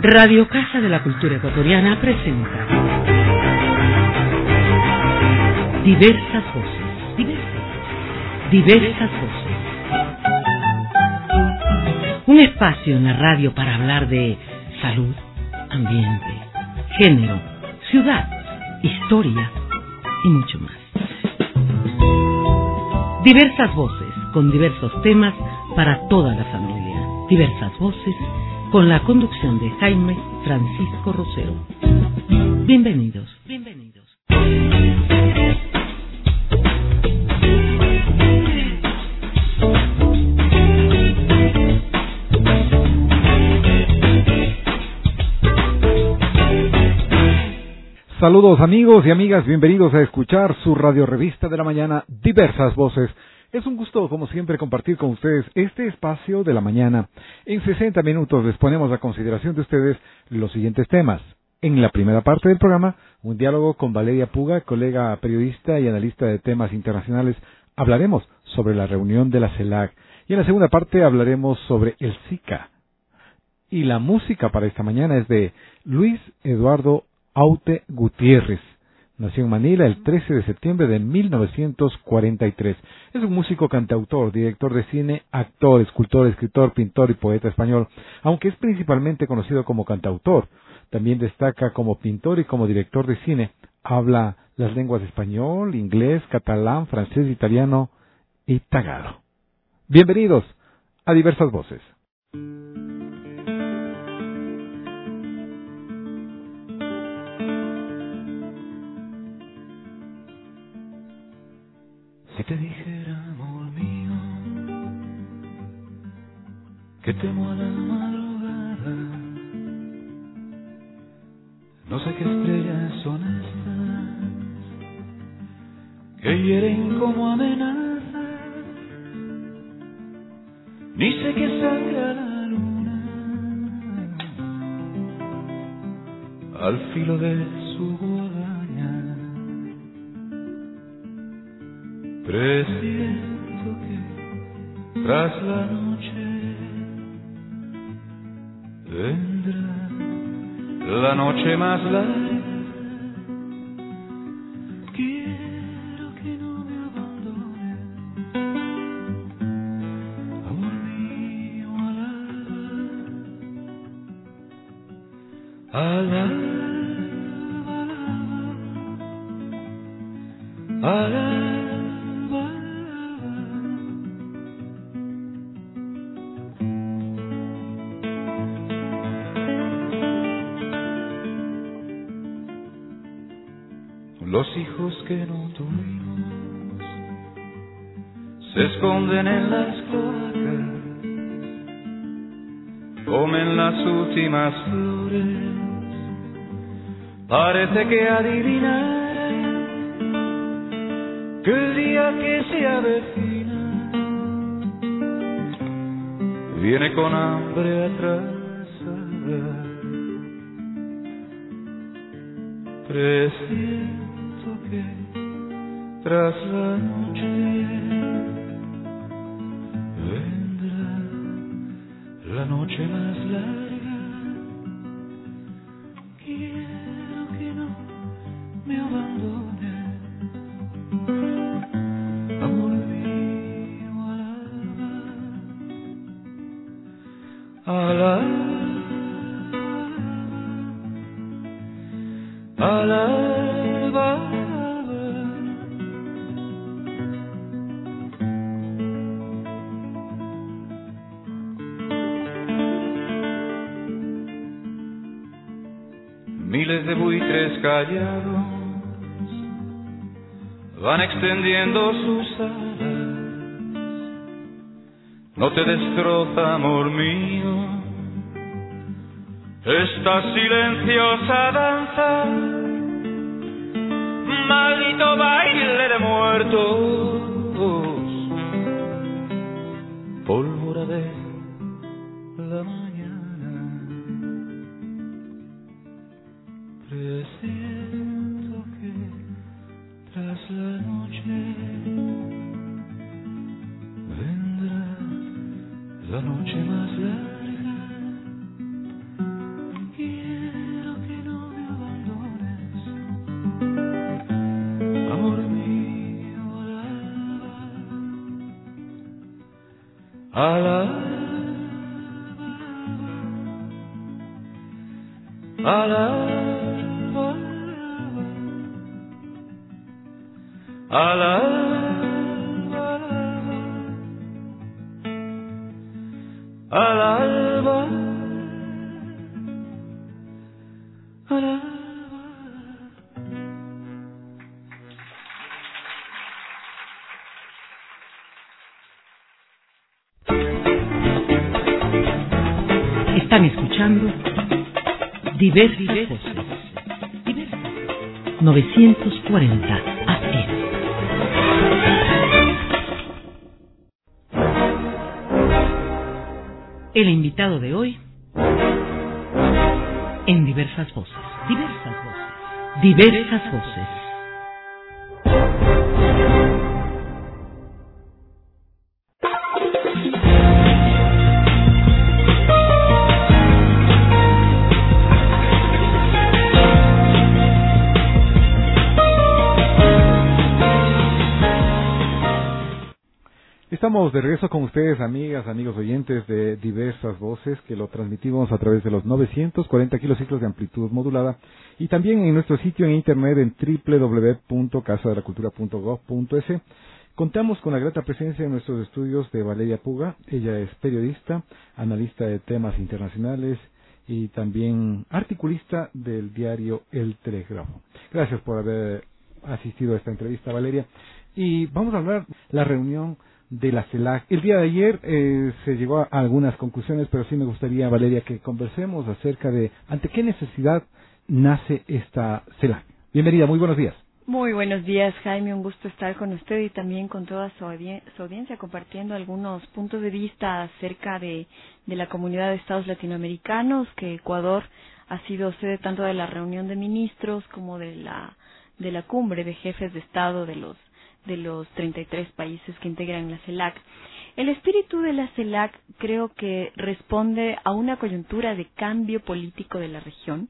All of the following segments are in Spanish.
Radio Casa de la Cultura Ecuatoriana presenta diversas voces, diversas voces. Un espacio en la radio para hablar de salud, ambiente, género, ciudad, historia y mucho más. Diversas voces con diversos temas para toda la familia. Diversas voces con la conducción de Jaime Francisco Rosero. Bienvenidos. Saludos amigos y amigas, bienvenidos a escuchar su radio revista de la mañana, Diversas Voces. Es un gusto, como siempre, compartir con ustedes este espacio de la mañana. En 60 minutos les ponemos a consideración de ustedes los siguientes temas. En la primera parte del programa, un diálogo con Valeria Puga, colega periodista y analista de temas internacionales. Hablaremos sobre la reunión de la CELAC. Y en la segunda parte hablaremos sobre el Zika. Y la música para esta mañana es de Luis Eduardo Aute Gutiérrez. Nació en Manila el 13 de septiembre de 1943. Es un músico, cantautor, director de cine, actor, escultor, escritor, pintor y poeta español, aunque es principalmente conocido como cantautor. También destaca como pintor y como director de cine. Habla las lenguas español, inglés, catalán, francés, italiano y tagalo. Bienvenidos a Diversas Voces. Si te dijera, amor mío, que temo a la madrugada, no sé qué estrellas son estas que hieren como amenazas, ni sé qué sangra la luna al filo de su guadaña. Presiento que tras la noche vendrá la noche más larga. Quiero que no me abandone, amor mío, al alba, al alba. Los hijos que no tuvimos se esconden en las cloacas, comen las últimas flores, parece que adivinaran que el día que se avecina viene con hambre atrasada. Presiento que tras la noche vendrá la noche más larga. Quiero que no me abandone, amor mío, al alba, al alba, miles de buitres callados van extendiendo sus alas. No te destroza, amor mío, esta silenciosa danza, maldito baile de muertos, pólvora de la mañana. Presiento que tras la noche vendrá la noche más larga. Están escuchando Diversas Voces. 940 AM. El invitado de hoy en Diversas Voces. Diversas Voces. Diversas Voces. Estamos de regreso con ustedes, amigas, amigos oyentes de Diversas Voces, que lo transmitimos a través de los 940 kilociclos de amplitud modulada y también en nuestro sitio en internet en www.casadelacultura.gov.es. Contamos con la grata presencia en nuestros estudios de Valeria Puga. Ella es periodista, analista de temas internacionales y también articulista del diario El Telégrafo. Gracias por haber asistido a esta entrevista, Valeria. Y vamos a hablar de la reunión de la CELAC. El día de ayer se llegó a algunas conclusiones, pero sí me gustaría, Valeria, que conversemos acerca de ante qué necesidad nace esta CELAC. Bienvenida, muy buenos días. Muy buenos días, Jaime, un gusto estar con usted y también con toda su audiencia compartiendo algunos puntos de vista acerca de la comunidad de estados latinoamericanos, que Ecuador ha sido sede tanto de la reunión de ministros como de la cumbre de jefes de estado de los 33 países que integran la CELAC. El espíritu de la CELAC creo que responde a una coyuntura de cambio político de la región,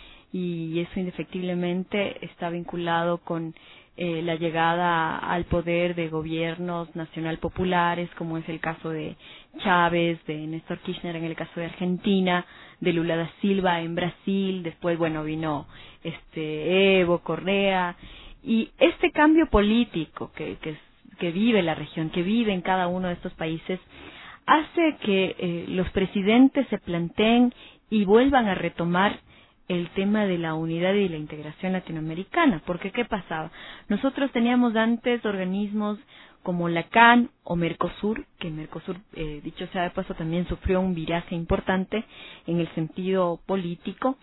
y eso indefectiblemente está vinculado con la llegada al poder de gobiernos nacional populares, como es el caso de Chávez, de Néstor Kirchner en el caso de Argentina, de Lula da Silva en Brasil, después vino Evo, Correa. Y este cambio político que vive la región, que vive en cada uno de estos países, hace que los presidentes se planteen y vuelvan a retomar el tema de la unidad y la integración latinoamericana. Porque ¿qué pasaba? Nosotros teníamos antes organismos como la CAN o Mercosur, que Mercosur, dicho sea de paso, también sufrió un viraje importante en el sentido político.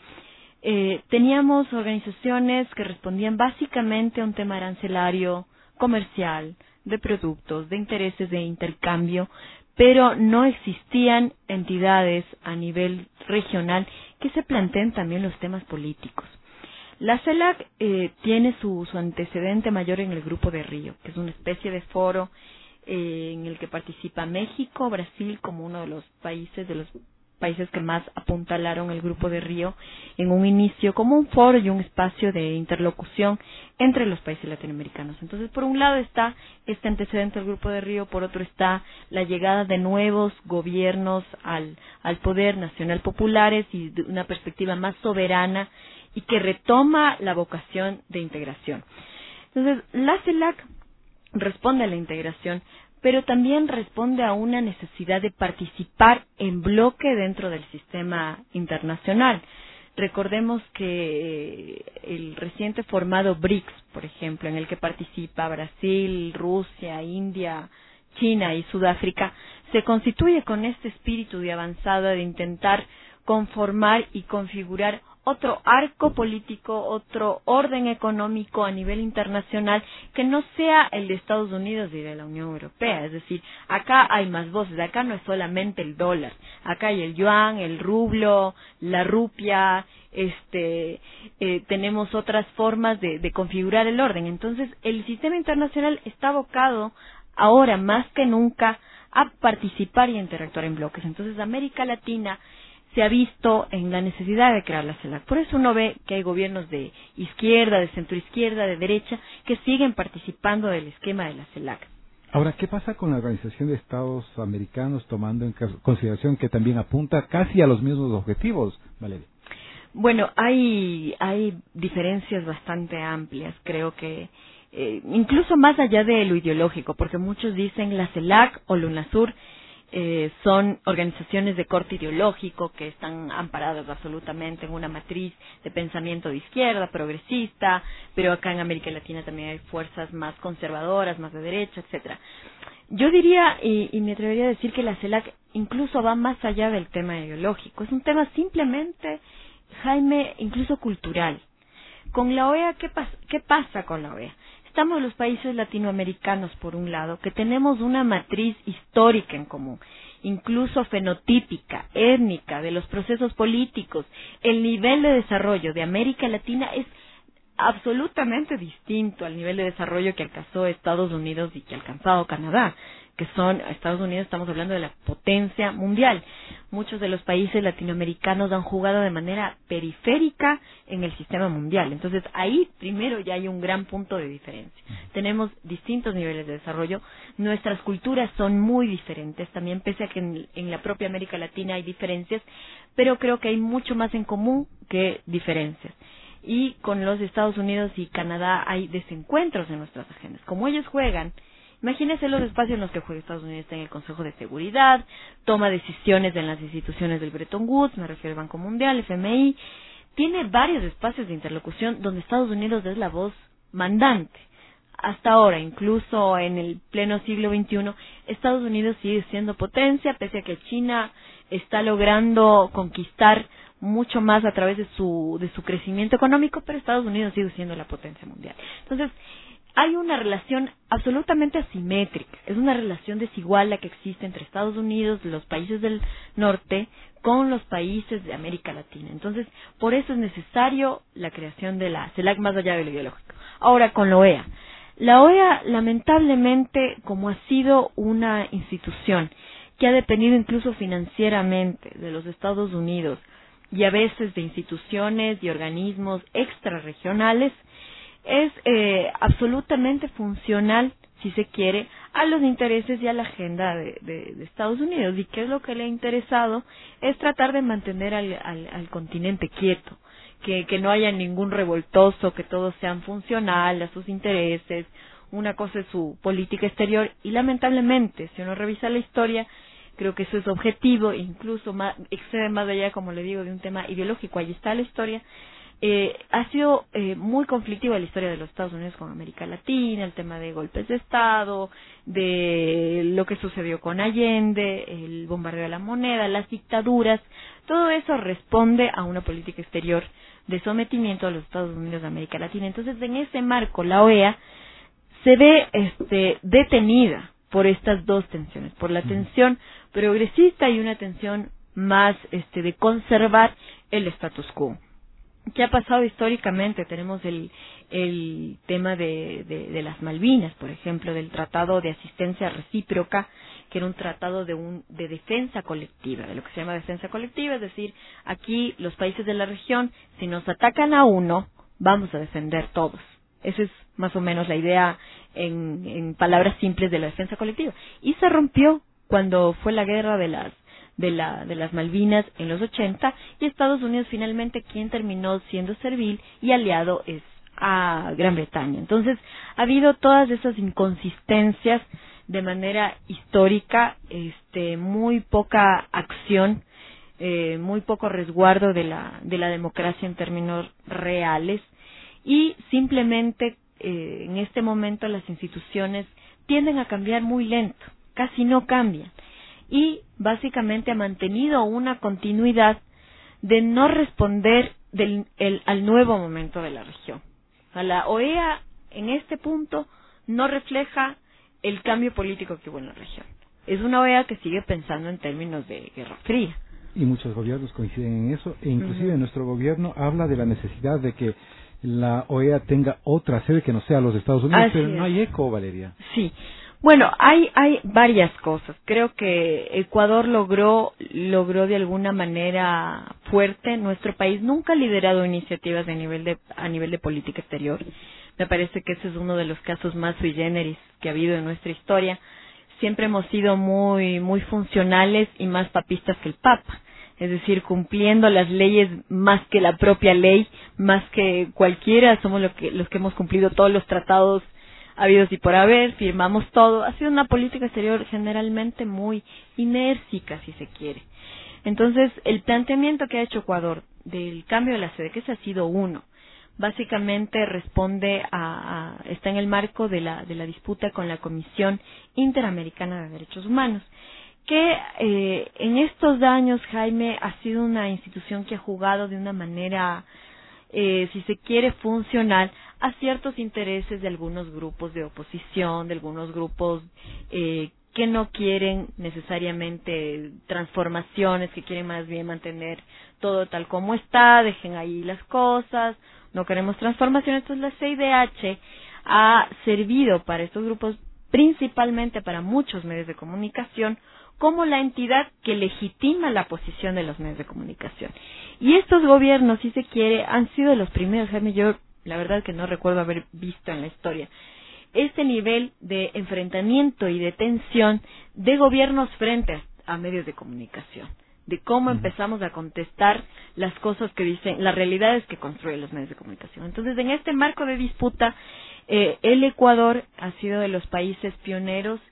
Teníamos organizaciones que respondían básicamente a un tema arancelario, comercial, de productos, de intereses de intercambio, pero no existían entidades a nivel regional que se planteen también los temas políticos. La CELAC tiene su antecedente mayor en el Grupo de Río, que es una especie de foro en el que participa México, Brasil como uno de los países que más apuntalaron el Grupo de Río en un inicio como un foro y un espacio de interlocución entre los países latinoamericanos. Entonces, por un lado está este antecedente del Grupo de Río, por otro está la llegada de nuevos gobiernos al poder nacional populares y de una perspectiva más soberana y que retoma la vocación de integración. Entonces, la CELAC responde a la integración, pero también responde a una necesidad de participar en bloque dentro del sistema internacional. Recordemos que el reciente formado BRICS, por ejemplo, en el que participa Brasil, Rusia, India, China y Sudáfrica, se constituye con este espíritu de avanzada de intentar conformar y configurar otro arco político, otro orden económico a nivel internacional que no sea el de Estados Unidos y de la Unión Europea. Es decir, acá hay más voces, acá no es solamente el dólar, acá hay el yuan, el rublo, la rupia, tenemos otras formas de configurar el orden. Entonces, el sistema internacional está abocado ahora más que nunca a participar y a interactuar en bloques. Entonces, América Latina se ha visto en la necesidad de crear la CELAC. Por eso uno ve que hay gobiernos de izquierda, de centroizquierda, de derecha, que siguen participando del esquema de la CELAC. Ahora, ¿qué pasa con la Organización de Estados Americanos, tomando en consideración que también apunta casi a los mismos objetivos, Valeria? Bueno, hay diferencias bastante amplias, creo que incluso más allá de lo ideológico, porque muchos dicen la CELAC o la UNASUR son organizaciones de corte ideológico que están amparadas absolutamente en una matriz de pensamiento de izquierda, progresista, pero acá en América Latina también hay fuerzas más conservadoras, más de derecha, etcétera. Yo diría, y me atrevería a decir que la CELAC incluso va más allá del tema ideológico, es un tema simplemente, Jaime, incluso cultural. Con la OEA, ¿qué pasa con la OEA? Estamos los países latinoamericanos, por un lado, que tenemos una matriz histórica en común, incluso fenotípica, étnica, de los procesos políticos. El nivel de desarrollo de América Latina es absolutamente distinto al nivel de desarrollo que alcanzó Estados Unidos y que ha alcanzado Canadá, que son, Estados Unidos estamos hablando de la potencia mundial. Muchos de los países latinoamericanos han jugado de manera periférica en el sistema mundial. Entonces ahí primero ya hay un gran punto de diferencia. Tenemos distintos niveles de desarrollo, nuestras culturas son muy diferentes, también pese a que en la propia América Latina hay diferencias, pero creo que hay mucho más en común que diferencias. Y con los Estados Unidos y Canadá hay desencuentros en nuestras agendas. Como ellos juegan, imagínense los espacios en los que juega Estados Unidos, está en el Consejo de Seguridad, toma decisiones en las instituciones del Bretton Woods, me refiero al Banco Mundial, FMI, tiene varios espacios de interlocución donde Estados Unidos es la voz mandante. Hasta ahora, incluso en el pleno siglo XXI, Estados Unidos sigue siendo potencia, pese a que China está logrando conquistar mucho más a través de su crecimiento económico, pero Estados Unidos sigue siendo la potencia mundial. Entonces, hay una relación absolutamente asimétrica, es una relación desigual la que existe entre Estados Unidos, los países del norte, con los países de América Latina. Entonces, por eso es necesario la creación de la CELAC más allá de lo ideológico. Ahora, con la OEA. La OEA, lamentablemente, como ha sido una institución que ha dependido incluso financieramente de los Estados Unidos y a veces de instituciones y organismos extrarregionales, es absolutamente funcional, si se quiere, a los intereses y a la agenda de Estados Unidos. ¿Y qué es lo que le ha interesado? Es tratar de mantener al continente quieto, que no haya ningún revoltoso, que todos sean funcional a sus intereses. Una cosa es su política exterior y lamentablemente, si uno revisa la historia, creo que eso es objetivo, incluso excede más allá, como le digo, de un tema ideológico. Ahí está la historia. Ha sido muy conflictiva la historia de los Estados Unidos con América Latina, el tema de golpes de Estado, de lo que sucedió con Allende, el bombardeo de la moneda, las dictaduras. Todo eso responde a una política exterior de sometimiento a los Estados Unidos de América Latina. Entonces, en ese marco, la OEA se ve detenida por estas dos tensiones, por la tensión progresista y una tensión más de conservar el status quo. ¿Qué ha pasado históricamente? Tenemos el tema de las Malvinas, por ejemplo, del Tratado de Asistencia Recíproca, que era un tratado de defensa colectiva, de lo que se llama defensa colectiva, es decir, aquí los países de la región, si nos atacan a uno, vamos a defender todos. Esa es más o menos la idea en palabras simples de la defensa colectiva. Y se rompió cuando fue la guerra de las Malvinas en los 80, y Estados Unidos finalmente quien terminó siendo servil y aliado es a Gran Bretaña. Entonces, ha habido todas esas inconsistencias de manera histórica, muy poca acción, muy poco resguardo de la democracia en términos reales, y simplemente en este momento las instituciones tienden a cambiar muy lento, casi no cambian. Y básicamente ha mantenido una continuidad de no responder al nuevo momento de la región. O sea, la OEA en este punto no refleja el cambio político que hubo en la región. Es una OEA que sigue pensando en términos de Guerra Fría. Y muchos gobiernos coinciden en eso, e inclusive nuestro gobierno habla de la necesidad de que la OEA tenga otra sede que no sea los Estados Unidos, pero no hay eco, Valeria. Sí. Bueno, hay varias cosas. Creo que Ecuador logró de alguna manera fuerte. Nuestro país nunca ha liderado iniciativas a nivel de política exterior. Me parece que ese es uno de los casos más sui generis que ha habido en nuestra historia. Siempre hemos sido muy funcionales y más papistas que el Papa. Es decir, cumpliendo las leyes más que la propia ley, más que cualquiera, somos los que hemos cumplido todos los tratados habidos y por haber, firmamos todo. Ha sido una política exterior generalmente muy inércica, si se quiere. Entonces, el planteamiento que ha hecho Ecuador del cambio de la sede, que ese ha sido uno, básicamente responde está en el marco de la disputa con la Comisión Interamericana de Derechos Humanos, que en estos años, Jaime, ha sido una institución que ha jugado de una manera, si se quiere, funcional a ciertos intereses de algunos grupos de oposición, de algunos grupos que no quieren necesariamente transformaciones, que quieren más bien mantener todo tal como está, dejen ahí las cosas, no queremos transformaciones. Entonces la CIDH ha servido para estos grupos, principalmente para muchos medios de comunicación, como la entidad que legitima la posición de los medios de comunicación. Y estos gobiernos, si se quiere, han sido los primeros, Jaime, yo la verdad que no recuerdo haber visto en la historia este nivel de enfrentamiento y de tensión de gobiernos frente a medios de comunicación, de cómo empezamos a contestar las cosas que dicen, las realidades que construyen los medios de comunicación. Entonces, en este marco de disputa, el Ecuador ha sido de los países pioneros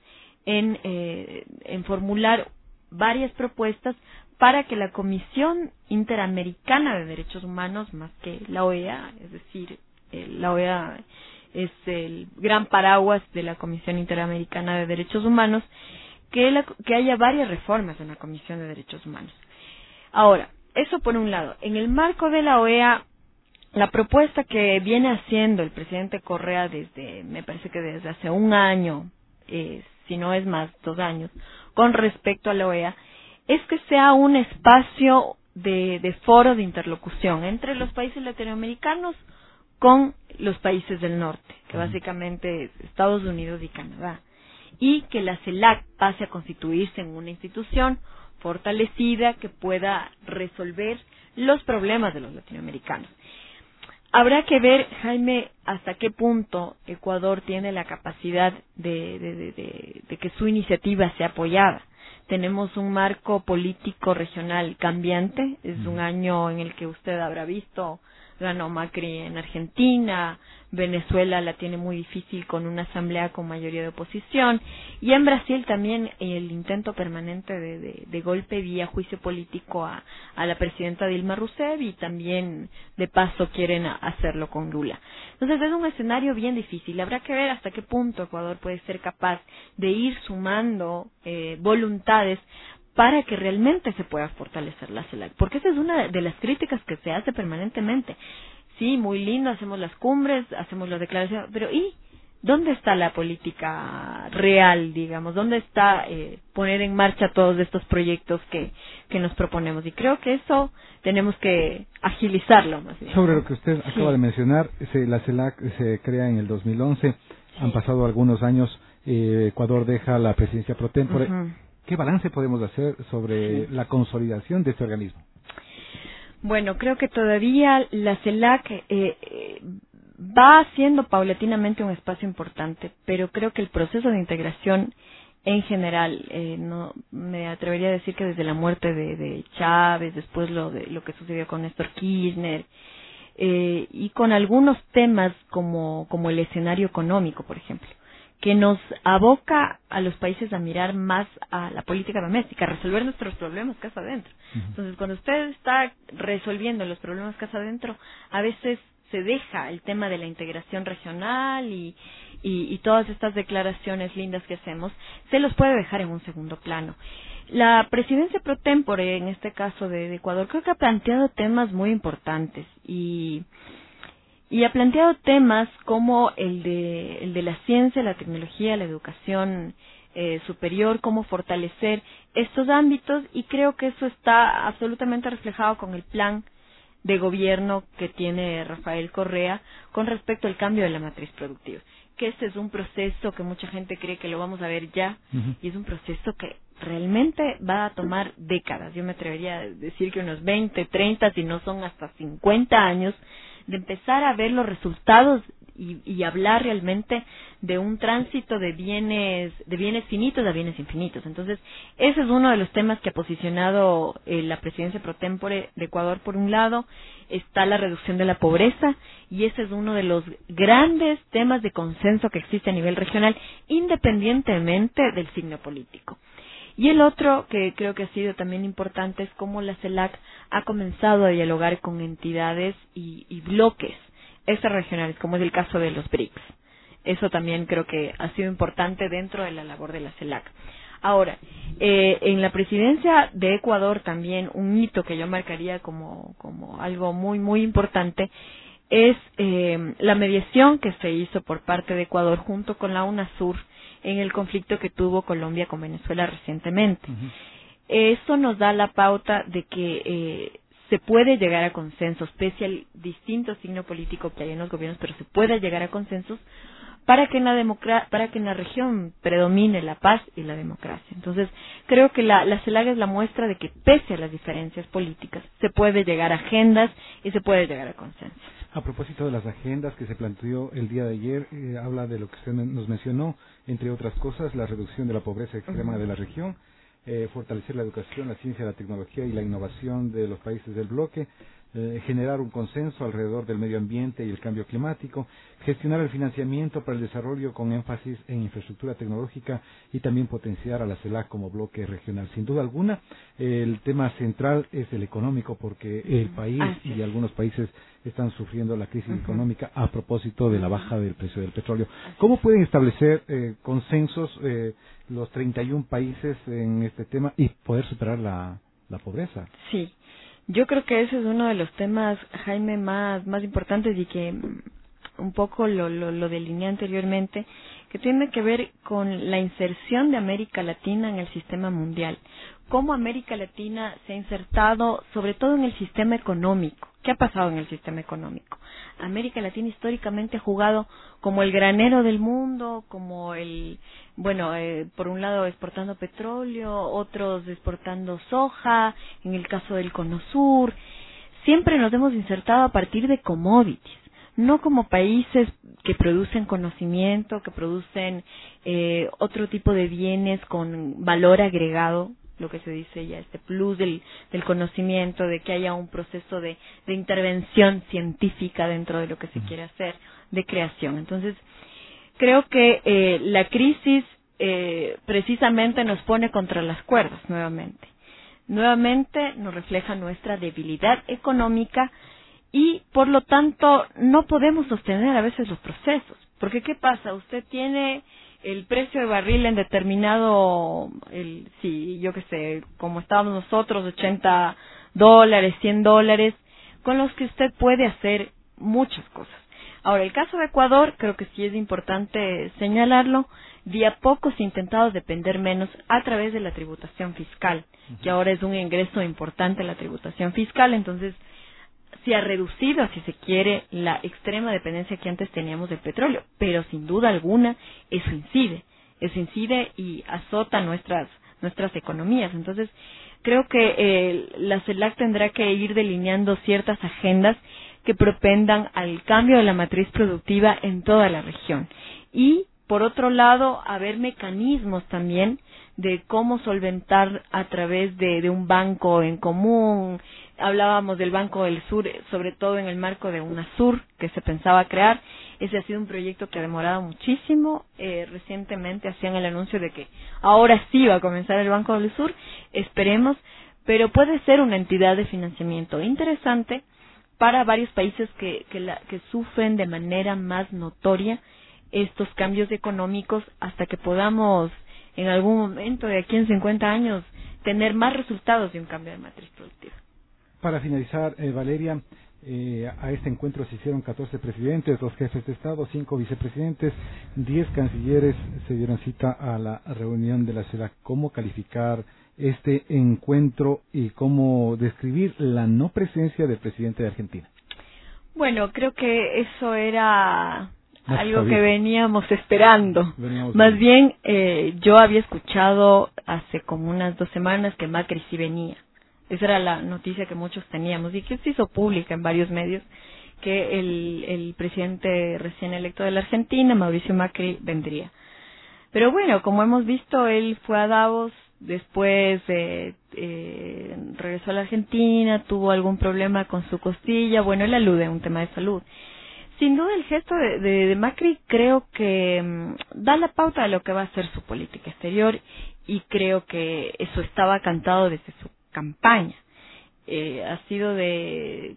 en formular varias propuestas para que la Comisión Interamericana de Derechos Humanos, más que la OEA, es decir, la OEA es el gran paraguas de la Comisión Interamericana de Derechos Humanos, que haya varias reformas en la Comisión de Derechos Humanos. Ahora, eso por un lado. En el marco de la OEA, la propuesta que viene haciendo el presidente Correa me parece que desde hace un año, si no es más, 2 años, con respecto a la OEA, es que sea un espacio de foro de interlocución entre los países latinoamericanos con los países del norte, que básicamente es Estados Unidos y Canadá, y que la CELAC pase a constituirse en una institución fortalecida que pueda resolver los problemas de los latinoamericanos. Habrá que ver, Jaime, hasta qué punto Ecuador tiene la capacidad de que su iniciativa sea apoyada. Tenemos un marco político regional cambiante, es un año en el que usted habrá visto, ganó Macri en Argentina, Venezuela la tiene muy difícil con una asamblea con mayoría de oposición, y en Brasil también el intento permanente de golpe vía juicio político a la presidenta Dilma Rousseff, y también de paso quieren hacerlo con Lula. Entonces es un escenario bien difícil. Habrá que ver hasta qué punto Ecuador puede ser capaz de ir sumando voluntades para que realmente se pueda fortalecer la CELAC, porque esa es una de las críticas que se hace permanentemente. Sí, muy lindo, hacemos las cumbres, hacemos las declaraciones, pero ¿y dónde está la política real, digamos? ¿Dónde está poner en marcha todos estos proyectos que nos proponemos? Y creo que eso tenemos que agilizarlo más bien. Sobre lo que usted acaba de mencionar, la CELAC se crea en el 2011, han pasado algunos años, Ecuador deja la presidencia pro tempore. ¿Qué balance podemos hacer sobre la consolidación de este organismo? Bueno, creo que todavía la CELAC va haciendo paulatinamente un espacio importante, pero creo que el proceso de integración en general, no me atrevería a decir que desde la muerte de Chávez, después lo que sucedió con Néstor Kirchner, y con algunos temas como el escenario económico, por ejemplo, que nos aboca a los países a mirar más a la política doméstica, a resolver nuestros problemas casa adentro. Entonces, cuando usted está resolviendo los problemas casa adentro, a veces se deja el tema de la integración regional y todas estas declaraciones lindas que hacemos, se los puede dejar en un segundo plano. La presidencia pro tempore, en este caso de Ecuador, creo que ha planteado temas muy importantes y ha planteado temas como el de la ciencia, la tecnología, la educación superior, cómo fortalecer estos ámbitos, y creo que eso está absolutamente reflejado con el plan de gobierno que tiene Rafael Correa con respecto al cambio de la matriz productiva, que este es un proceso que mucha gente cree que lo vamos a ver ya, y es un proceso que realmente va a tomar décadas. Yo me atrevería a decir que unos 20, 30, si no son hasta 50 años, de empezar a ver los resultados y hablar realmente de un tránsito de bienes finitos a bienes infinitos. Entonces, ese es uno de los temas que ha posicionado la presidencia pro tempore de Ecuador. Por un lado, está la reducción de la pobreza, y ese es uno de los grandes temas de consenso que existe a nivel regional, independientemente del signo político. Y el otro, que creo que ha sido también importante, es cómo la CELAC ha comenzado a dialogar con entidades y bloques extrarregionales, como es el caso de los BRICS. Eso también creo que ha sido importante dentro de la labor de la CELAC. Ahora, en la presidencia de Ecuador también un hito que yo marcaría como algo muy, muy importante es la mediación que se hizo por parte de Ecuador junto con la UNASUR en el conflicto que tuvo Colombia con Venezuela recientemente. Uh-huh. Eso nos da la pauta de que se puede llegar a consensos, pese al distinto signo político que hay en los gobiernos, pero se puede llegar a consensos para que en la región predomine la paz y la democracia. Entonces, creo que la CELAC es la muestra de que pese a las diferencias políticas, se puede llegar a agendas y se puede llegar a consensos. A propósito de las agendas que se planteó el día de ayer, habla de lo que usted nos mencionó, entre otras cosas, la reducción de la pobreza extrema de la región, fortalecer la educación, la ciencia, la tecnología y la innovación de los países del bloque, generar un consenso alrededor del medio ambiente y el cambio climático, gestionar el financiamiento para el desarrollo con énfasis en infraestructura tecnológica y también potenciar a la CELAC como bloque regional. Sin duda alguna, el tema central es el económico, porque el país y algunos países están sufriendo la crisis económica a propósito de la baja del precio del petróleo. ¿Cómo pueden establecer consensos los 31 países en este tema y poder superar la pobreza? Sí. Yo creo que ese es uno de los temas, Jaime, más importantes, y que un poco lo delineé anteriormente, que tiene que ver con la inserción de América Latina en el sistema mundial. Cómo América Latina se ha insertado, sobre todo en el sistema económico. ¿Qué ha pasado en el sistema económico? América Latina históricamente ha jugado como el granero del mundo, como por un lado exportando petróleo, otros exportando soja, en el caso del Cono Sur. Siempre nos hemos insertado a partir de commodities, no como países que producen conocimiento, que producen otro tipo de bienes con valor agregado, lo que se dice ya, este plus del conocimiento, de que haya un proceso de intervención científica dentro de lo que se quiere hacer, de creación. Entonces, creo que la crisis precisamente nos pone contra las cuerdas nuevamente. Nuevamente nos refleja nuestra debilidad económica y, por lo tanto, no podemos sostener a veces los procesos. Porque, ¿qué pasa? Usted tiene el precio de barril en determinado, como estábamos nosotros, $80, $100, con los que usted puede hacer muchas cosas. Ahora, el caso de Ecuador, creo que sí es importante señalarlo, de a poco se ha intentado depender menos a través de la tributación fiscal, que ahora es un ingreso importante la tributación fiscal. Entonces, se ha reducido, si se quiere, la extrema dependencia que antes teníamos del petróleo, pero sin duda alguna eso incide y azota nuestras economías. Entonces, creo que la CELAC tendrá que ir delineando ciertas agendas que propendan al cambio de la matriz productiva en toda la región. Y, por otro lado, haber mecanismos también de cómo solventar a través de un banco en común. Hablábamos del Banco del Sur, sobre todo en el marco de UNASUR, que se pensaba crear. Ese ha sido un proyecto que ha demorado muchísimo. Recientemente hacían el anuncio de que ahora sí va a comenzar el Banco del Sur. Esperemos, pero puede ser una entidad de financiamiento interesante para varios países que sufren de manera más notoria estos cambios económicos, hasta que podamos en algún momento de aquí en 50 años tener más resultados de un cambio de matriz productiva. Para finalizar, Valeria, a este encuentro se hicieron 14 presidentes, 2 jefes de Estado, 5 vicepresidentes, 10 cancilleres se dieron cita a la reunión de la CELAC. ¿Cómo calificar este encuentro y cómo describir la no presencia del presidente de Argentina? Bueno, creo que eso era algo que veníamos esperando. Más bien, yo había escuchado hace como unas 2 semanas que Macri sí venía. Esa era la noticia que muchos teníamos y que se hizo pública en varios medios, que el presidente recién electo de la Argentina, Mauricio Macri, vendría. Pero bueno, como hemos visto, él fue a Davos, después regresó a la Argentina, tuvo algún problema con su costilla, bueno, él alude a un tema de salud. Sin duda el gesto de Macri creo que da la pauta de lo que va a ser su política exterior, y creo que eso estaba cantado desde su campaña. Ha sido de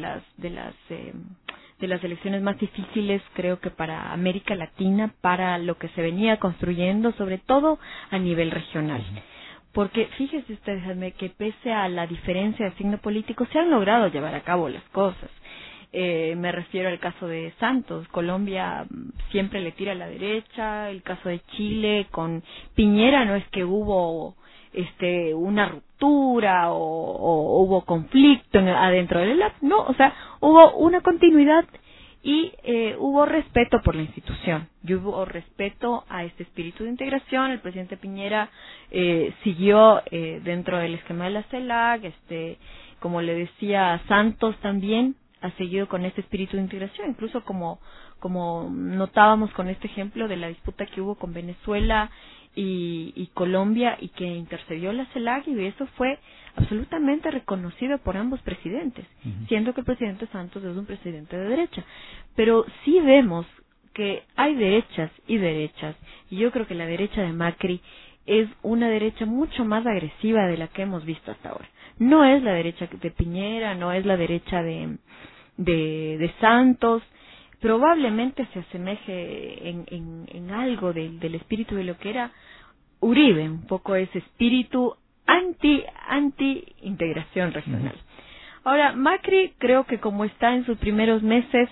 las elecciones más difíciles, creo que para América Latina, para lo que se venía construyendo, sobre todo a nivel regional. Porque fíjese usted, Jaime, que pese a la diferencia de signo político, se han logrado llevar a cabo las cosas. Me refiero al caso de Santos. Colombia siempre le tira a la derecha. El caso de Chile con Piñera no es que hubo una ruptura o hubo conflicto adentro del ELAP, no, o sea, hubo una continuidad y hubo respeto por la institución, y hubo respeto a este espíritu de integración. El presidente Piñera siguió dentro del esquema de la CELAC, como le decía, Santos también ha seguido con este espíritu de integración, incluso como notábamos con este ejemplo de la disputa que hubo con Venezuela y Colombia, y que intercedió la CELAC, y eso fue absolutamente reconocido por ambos presidentes, siendo que el presidente Santos es un presidente de derecha. Pero sí vemos que hay derechas y derechas, y yo creo que la derecha de Macri es una derecha mucho más agresiva de la que hemos visto hasta ahora. No es la derecha de Piñera, no es la derecha de Santos. Probablemente se asemeje en algo del espíritu de lo que era Uribe, un poco ese espíritu anti-integración regional. Ahora, Macri creo que como está en sus primeros meses,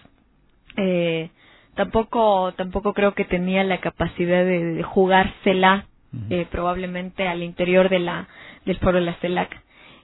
tampoco creo que tenía la capacidad de jugársela probablemente al interior del foro de la CELAC.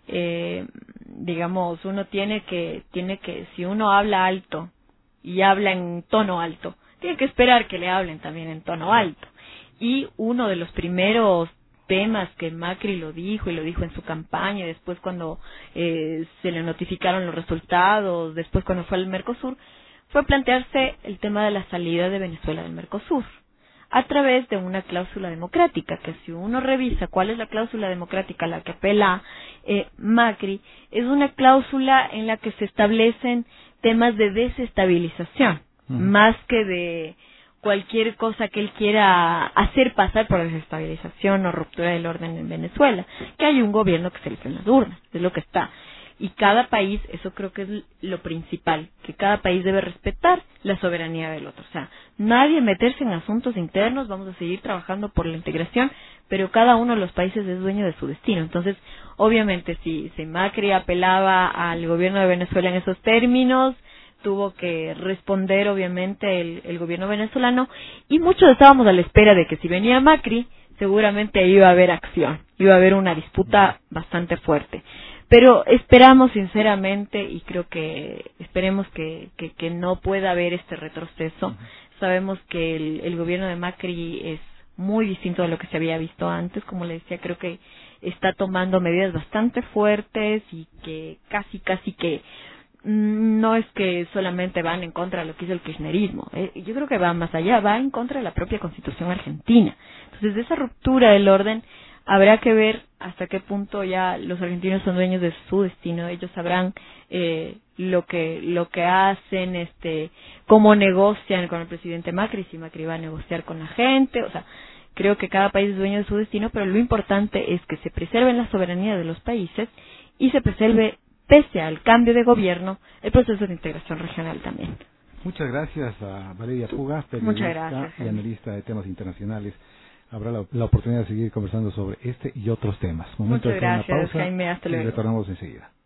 Digamos, uno tiene que, si uno habla alto y habla en tono alto, tiene que esperar que le hablen también en tono alto. Y uno de los primeros temas que Macri lo dijo, y lo dijo en su campaña, después cuando se le notificaron los resultados, después cuando fue al Mercosur, fue plantearse el tema de la salida de Venezuela del Mercosur a través de una cláusula democrática, que si uno revisa cuál es la cláusula democrática a la que apela Macri, es una cláusula en la que se establecen temas de desestabilización, más que de cualquier cosa que él quiera hacer pasar por desestabilización o ruptura del orden en Venezuela, que hay un gobierno que se elige en las urnas, es lo que está. Y cada país, eso creo que es lo principal, que cada país debe respetar la soberanía del otro. O sea, nadie meterse en asuntos internos, vamos a seguir trabajando por la integración, pero cada uno de los países es dueño de su destino. Entonces, obviamente, si Macri apelaba al gobierno de Venezuela en esos términos, tuvo que responder, obviamente, el gobierno venezolano, y muchos estábamos a la espera de que si venía Macri, seguramente iba a haber acción, iba a haber una disputa bastante fuerte. Pero esperamos sinceramente, y creo que esperemos que no pueda haber este retroceso. Sabemos que el gobierno de Macri es muy distinto de lo que se había visto antes. Como le decía, creo que está tomando medidas bastante fuertes y que casi que no es que solamente van en contra de lo que hizo el kirchnerismo. Yo creo que va más allá, va en contra de la propia Constitución argentina. Entonces, de esa ruptura del orden habrá que ver hasta qué punto ya los argentinos son dueños de su destino. Ellos sabrán lo que hacen, cómo negocian con el presidente Macri, si Macri va a negociar con la gente. O sea, creo que cada país es dueño de su destino, pero lo importante es que se preserve la soberanía de los países y se preserve, pese al cambio de gobierno, el proceso de integración regional también. Muchas gracias a Valeria Puga, periodista y analista de temas internacionales. Habrá la oportunidad de seguir conversando sobre este y otros temas. Muchas gracias, Jaime. Hasta luego. Y retornamos enseguida.